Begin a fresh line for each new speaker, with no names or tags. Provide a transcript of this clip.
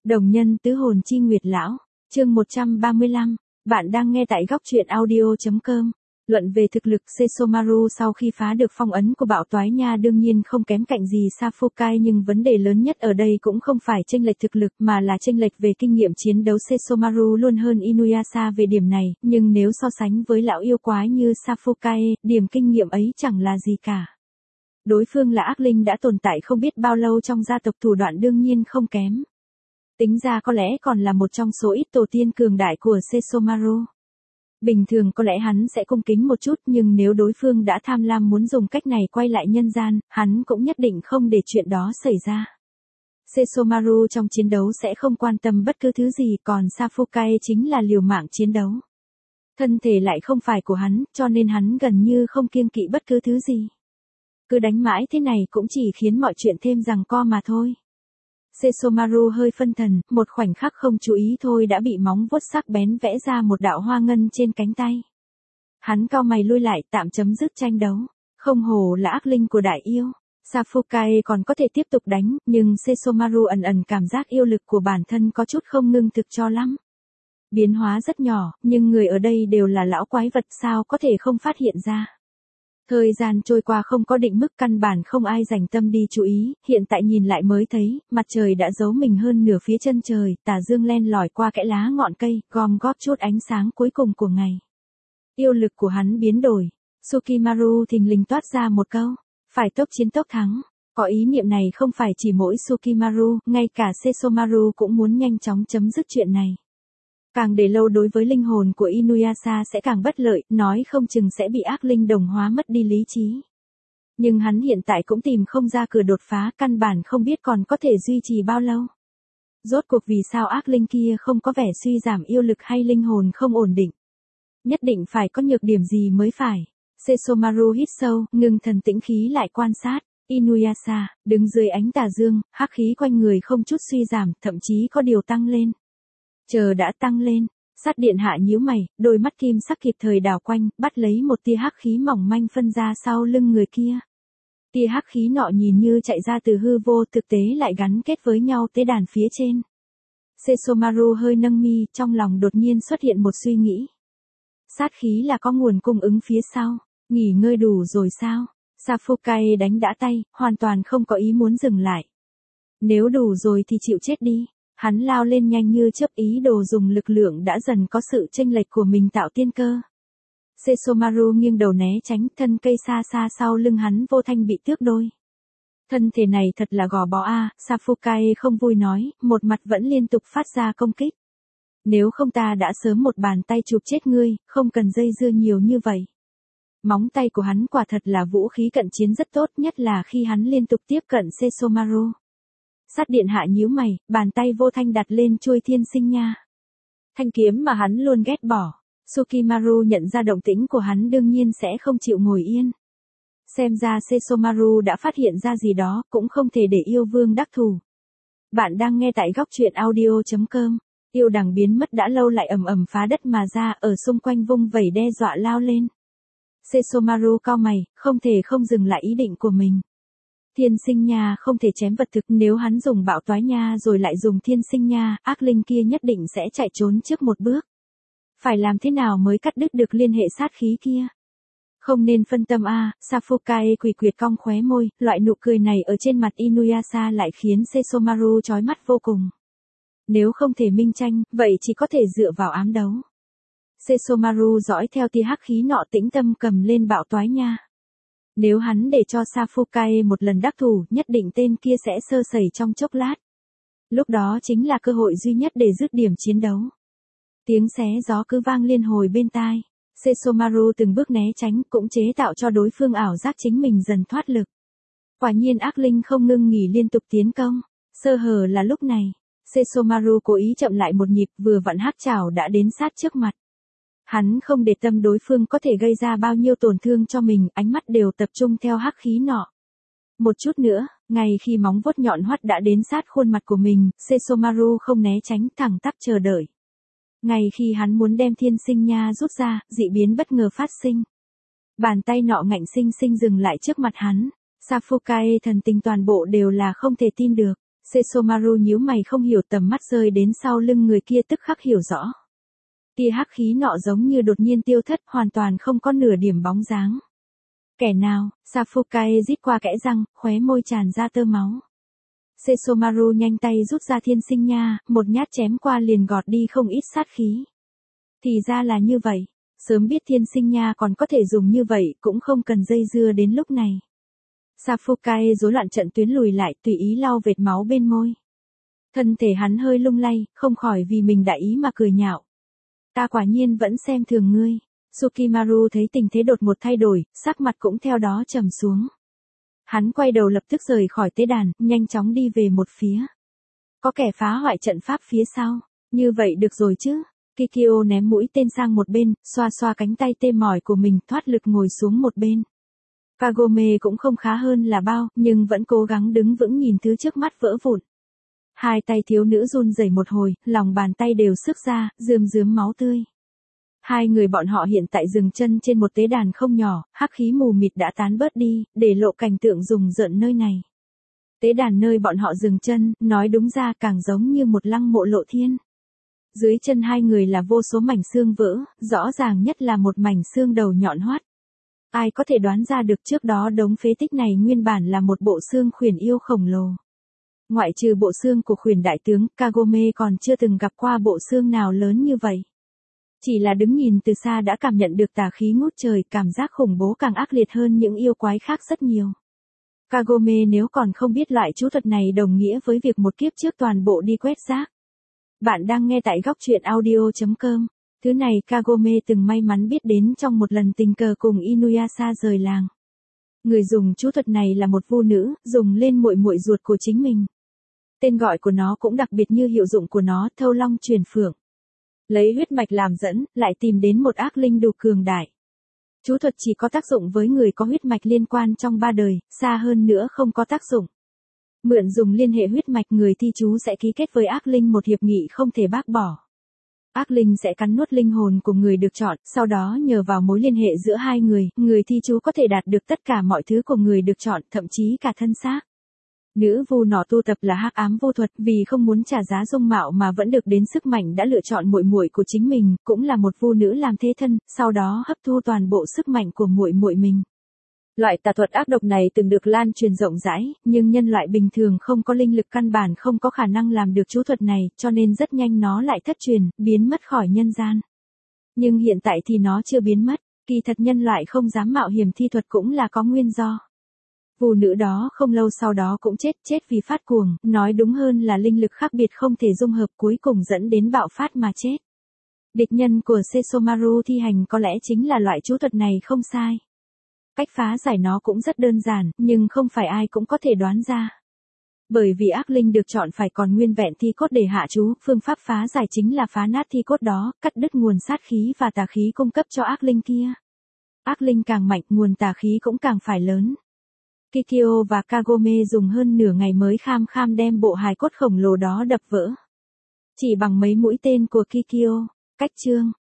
Đồng nhân tứ hồn chi nguyệt lão, chương 135, bạn đang nghe tại góc truyện audio.com. Luận về thực lực, Sesshomaru sau khi phá được phong ấn của bạo toái nha đương nhiên không kém cạnh gì Safukai, nhưng vấn đề lớn nhất ở đây cũng không phải chênh lệch thực lực mà là chênh lệch về kinh nghiệm chiến đấu. Sesshomaru luôn hơn Inuyasha về điểm này, nhưng nếu so sánh với lão yêu quái như Safukai, điểm kinh nghiệm ấy chẳng là gì cả. Đối phương là ác linh đã tồn tại không biết bao lâu trong gia tộc, thủ đoạn đương nhiên không kém. Tính ra có lẽ còn là một trong số ít tổ tiên cường đại của Sesshomaru. Bình thường có lẽ hắn sẽ cung kính một chút, nhưng nếu đối phương đã tham lam muốn dùng cách này quay lại nhân gian, hắn cũng nhất định không để chuyện đó xảy ra. Sesshomaru trong chiến đấu sẽ không quan tâm bất cứ thứ gì, còn Safukai chính là liều mạng chiến đấu. Thân thể lại không phải của hắn, cho nên hắn gần như không kiêng kỵ bất cứ thứ gì. Cứ đánh mãi thế này cũng chỉ khiến mọi chuyện thêm giằng co mà thôi. Sesshomaru hơi phân thần, một khoảnh khắc không chú ý thôi đã bị móng vuốt sắc bén vẽ ra một đạo hoa ngân trên cánh tay. Hắn cau mày lui lại, tạm chấm dứt tranh đấu. Không hổ là ác linh của đại yêu. Safukai còn có thể tiếp tục đánh, nhưng Sesshomaru ẩn ẩn cảm giác yêu lực của bản thân có chút không ngưng thực cho lắm. Biến hóa rất nhỏ, nhưng người ở đây đều là lão quái vật, sao có thể không phát hiện ra. Thời gian trôi qua không có định mức, căn bản không ai dành tâm đi chú ý, hiện tại nhìn lại mới thấy, mặt trời đã giấu mình hơn nửa phía chân trời, tà dương len lỏi qua kẽ lá ngọn cây, gom góp chút ánh sáng cuối cùng của ngày. Yêu lực của hắn biến đổi, Tsukimaru thình lình toát ra một câu, phải tốc chiến tốc thắng. Có ý niệm này không phải chỉ mỗi Tsukimaru, ngay cả Sesshomaru cũng muốn nhanh chóng chấm dứt chuyện này. Càng để lâu đối với linh hồn của Inuyasha sẽ càng bất lợi, nói không chừng sẽ bị ác linh đồng hóa mất đi lý trí. Nhưng hắn hiện tại cũng tìm không ra cửa đột phá, căn bản không biết còn có thể duy trì bao lâu. Rốt cuộc vì sao ác linh kia không có vẻ suy giảm yêu lực hay linh hồn không ổn định. Nhất định phải có nhược điểm gì mới phải. Sesshomaru hít sâu, ngưng thần tĩnh khí lại quan sát. Inuyasha, đứng dưới ánh tà dương, hắc khí quanh người không chút suy giảm, thậm chí có điều tăng lên. Chờ đã tăng lên, sát điện hạ nhíu mày, đôi mắt kim sắc kịp thời đảo quanh, bắt lấy một tia hắc khí mỏng manh phân ra sau lưng người kia. Tia hắc khí nọ nhìn như chạy ra từ hư vô, thực tế lại gắn kết với nhau tế đàn phía trên. Sesshomaru hơi nâng mi, trong lòng đột nhiên xuất hiện một suy nghĩ. Sát khí là có nguồn cung ứng phía sau, nghỉ ngơi đủ rồi sao? Safukai đánh đã tay, hoàn toàn không có ý muốn dừng lại. Nếu đủ rồi thì chịu chết đi. Hắn lao lên nhanh như chớp, ý đồ dùng lực lượng đã dần có sự chênh lệch của mình tạo tiên cơ. Sesshomaru nghiêng đầu né tránh, thân cây xa xa sau lưng hắn vô thanh bị tước đôi. Thân thể này thật là gò bó a, Safukai không vui nói, một mặt vẫn liên tục phát ra công kích. Nếu không ta đã sớm một bàn tay chụp chết ngươi, không cần dây dưa nhiều như vậy. Móng tay của hắn quả thật là vũ khí cận chiến rất tốt, nhất là khi hắn liên tục tiếp cận Sesshomaru. Sát điện hạ nhíu mày, bàn tay vô thanh đặt lên chuôi thiên sinh nha. Thanh kiếm mà hắn luôn ghét bỏ. Tsukimaru nhận ra động tĩnh của hắn đương nhiên sẽ không chịu ngồi yên. Xem ra Sesshomaru đã phát hiện ra gì đó, cũng không thể để yêu vương đắc thủ. Bạn đang nghe tại góc truyện audio.com. Yêu đằng biến mất đã lâu lại ầm ầm phá đất mà ra, ở xung quanh vung vẩy đe dọa lao lên. Sesshomaru cau mày, không thể không dừng lại ý định của mình. Thiên sinh nha không thể chém vật thực, nếu hắn dùng bạo toái nha rồi lại dùng thiên sinh nha, ác linh kia nhất định sẽ chạy trốn trước một bước. Phải làm thế nào mới cắt đứt được liên hệ sát khí kia? Không nên phân tâm a, Safukai quỳ quyệt cong khóe môi, loại nụ cười này ở trên mặt Inuyasha lại khiến Sesshomaru chói mắt vô cùng. Nếu không thể minh tranh, vậy chỉ có thể dựa vào ám đấu. Sesshomaru dõi theo tia hắc khí nọ, tĩnh tâm cầm lên bạo toái nha. Nếu hắn để cho Safukai một lần đắc thủ, nhất định tên kia sẽ sơ sẩy trong chốc lát. Lúc đó chính là cơ hội duy nhất để dứt điểm chiến đấu. Tiếng xé gió cứ vang liên hồi bên tai. Sesshomaru từng bước né tránh, cũng chế tạo cho đối phương ảo giác chính mình dần thoát lực. Quả nhiên ác linh không ngưng nghỉ liên tục tiến công. Sơ hở là lúc này. Sesshomaru cố ý chậm lại một nhịp, vừa vặn hắc chảo đã đến sát trước mặt. Hắn không để tâm đối phương có thể gây ra bao nhiêu tổn thương cho mình, ánh mắt đều tập trung theo hắc khí nọ. Một chút nữa, ngay khi móng vuốt nhọn hoắt đã đến sát khuôn mặt của mình, Sesshomaru không né tránh, thẳng tắp chờ đợi. Ngay khi hắn muốn đem thiên sinh nha rút ra, dị biến bất ngờ phát sinh. Bàn tay nọ ngạnh sinh sinh dừng lại trước mặt hắn. Safukai thần tình toàn bộ đều là không thể tin được. Sesomaru nhíu mày không hiểu, tầm mắt rơi đến sau lưng người kia tức khắc hiểu rõ. Tia hắc khí nọ giống như đột nhiên tiêu thất, hoàn toàn không có nửa điểm bóng dáng. Kẻ nào? Safukae rít qua kẽ răng, khóe môi tràn ra tơ máu. Sesomaru nhanh tay rút ra thiên sinh nha, một nhát chém qua liền gọt đi không ít sát khí. Thì ra là như vậy, sớm biết thiên sinh nha còn có thể dùng như vậy cũng không cần dây dưa đến lúc này. Safukae rối loạn trận tuyến lùi lại, tùy ý lau vệt máu bên môi. Thân thể hắn hơi lung lay, không khỏi vì mình đại ý mà cười nhạo. Ta quả nhiên vẫn xem thường ngươi. Tsukimaru thấy tình thế đột một thay đổi, sắc mặt cũng theo đó trầm xuống. Hắn quay đầu lập tức rời khỏi tế đàn, nhanh chóng đi về một phía. Có kẻ phá hoại trận pháp phía sau. Như vậy được rồi chứ. Kikyo ném mũi tên sang một bên, xoa xoa cánh tay tê mỏi của mình, thoát lực ngồi xuống một bên. Kagome cũng không khá hơn là bao, nhưng vẫn cố gắng đứng vững nhìn thứ trước mắt vỡ vụn. Hai tay thiếu nữ run rẩy một hồi, lòng bàn tay đều xước ra, rườm rớm máu tươi. Hai người bọn họ hiện tại dừng chân trên một tế đàn không nhỏ, hắc khí mù mịt đã tán bớt đi, để lộ cảnh tượng rùng rợn nơi này. Tế đàn nơi bọn họ dừng chân, nói đúng ra càng giống như một lăng mộ lộ thiên. Dưới chân hai người là vô số mảnh xương vỡ, rõ ràng nhất là một mảnh xương đầu nhọn hoắt. Ai có thể đoán ra được trước đó đống phế tích này nguyên bản là một bộ xương khuyển yêu khổng lồ. Ngoại trừ bộ xương của khuyển đại tướng, Kagome còn chưa từng gặp qua bộ xương nào lớn như vậy. Chỉ là đứng nhìn từ xa đã cảm nhận được tà khí ngút trời, cảm giác khủng bố càng ác liệt hơn những yêu quái khác rất nhiều. Kagome nếu còn không biết loại chú thuật này đồng nghĩa với việc một kiếp trước toàn bộ đi quét rác. Bạn đang nghe tại góc truyện audio.com. Thứ này Kagome từng may mắn biết đến trong một lần tình cờ cùng Inuyasha rời làng. Người dùng chú thuật này là một vu nữ, dùng lên muội muội ruột của chính mình. Tên gọi của nó cũng đặc biệt như hiệu dụng của nó, thâu long truyền phượng. Lấy huyết mạch làm dẫn, lại tìm đến một ác linh đủ cường đại. Chú thuật chỉ có tác dụng với người có huyết mạch liên quan trong 3 đời, xa hơn nữa không có tác dụng. Mượn dùng liên hệ huyết mạch, người thi chú sẽ ký kết với ác linh một hiệp nghị không thể bác bỏ. Ác linh sẽ cắn nuốt linh hồn của người được chọn, sau đó nhờ vào mối liên hệ giữa hai người thi chú có thể đạt được tất cả mọi thứ của người được chọn, thậm chí cả thân xác. Nữ vu nọ tu tập là hắc ám vô thuật, vì không muốn trả giá dung mạo mà vẫn được đến sức mạnh đã lựa chọn muội muội của chính mình, cũng là một vu nữ làm thế thân, sau đó hấp thu toàn bộ sức mạnh của muội muội mình. Loại tà thuật ác độc này từng được lan truyền rộng rãi, nhưng nhân loại bình thường không có linh lực căn bản không có khả năng làm được chú thuật này, cho nên rất nhanh nó lại thất truyền, biến mất khỏi nhân gian. Nhưng hiện tại thì nó chưa biến mất, kỳ thật nhân loại không dám mạo hiểm thi thuật cũng là có nguyên do. Vu nữ đó không lâu sau đó cũng chết vì phát cuồng, nói đúng hơn là linh lực khác biệt không thể dung hợp cuối cùng dẫn đến bạo phát mà chết. Địch nhân của Sesomaru thi hành có lẽ chính là loại chú thuật này không sai. Cách phá giải nó cũng rất đơn giản, nhưng không phải ai cũng có thể đoán ra. Bởi vì ác linh được chọn phải còn nguyên vẹn thi cốt để hạ chú, phương pháp phá giải chính là phá nát thi cốt đó, cắt đứt nguồn sát khí và tà khí cung cấp cho ác linh kia. Ác linh càng mạnh, nguồn tà khí cũng càng phải lớn. Kikyo và Kagome dùng hơn nửa ngày mới kham kham đem bộ hài cốt khổng lồ đó đập vỡ. Chỉ bằng mấy mũi tên của Kikyo. Cách chương